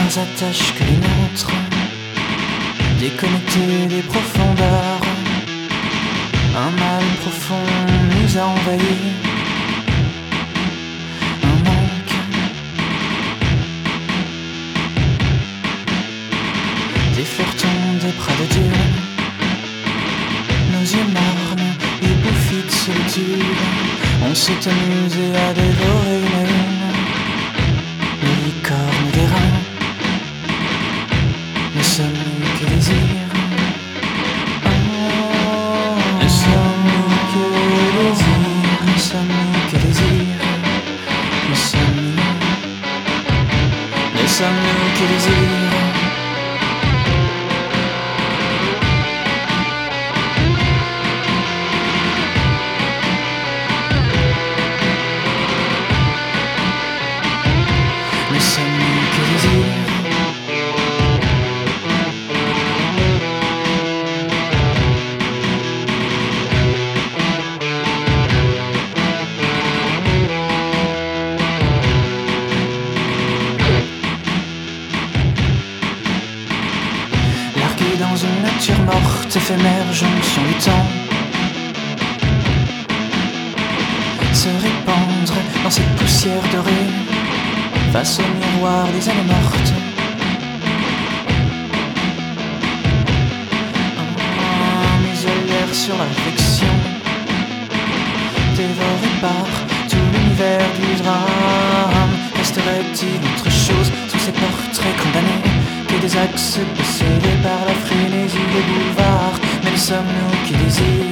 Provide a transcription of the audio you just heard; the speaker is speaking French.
mêmes attaches que les nôtres, déconnectés des profondeurs. Un mal profond nous a envahis, un manque. Des fleurtons, des bras de Dieu, nos yeux mornes et bouffis de solitude. On s'est amusé à dévorer une une, les licornes des reins. Ne sommes-nous que désir? Ne sommes-nous que désir? Ne sommes-nous que désir? Ne sommes-nous que désir? Ne sommes-nous que désir? Largué dans une nature morte, éphémère jonction du temps, se répandre dans cette poussière dorée, face au miroir des années mortes. Muselière sur la réflexion, dévoré par tout l'univers du drame. Resterait-il autre chose sous ces portraits condamnés que des axes possédés par la frénésie des boulevards? Mais ne sommes-nous que désir?